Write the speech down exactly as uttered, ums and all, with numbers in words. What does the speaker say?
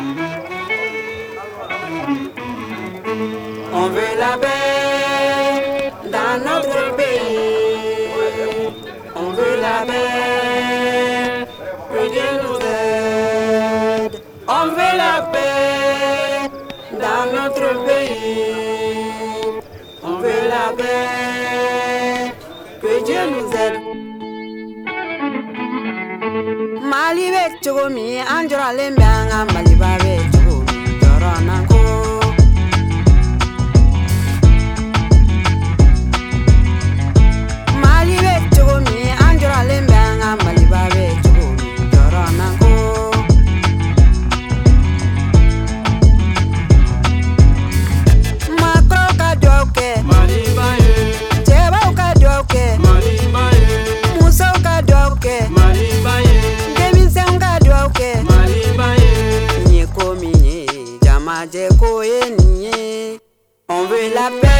On veut la paix dans notre pays. On veut la paix, que Dieu nous aide. On veut la paix dans notre pays. On veut la paix, que Dieu nous aide. Mali be chogo mi anjora lembanga Mali ba be chogo mi dorana ko. Mali be chogo mi anjora lembanga Mali ba be chogo mi dorana ko. Makro ka doke Mali ba ye, Cheba ka doke Mali ba ye, Musa ka doke Mali ba ye, Deminsen ka doke Mali ba ye. Nye komi nye jama je koye nye. On veut la paix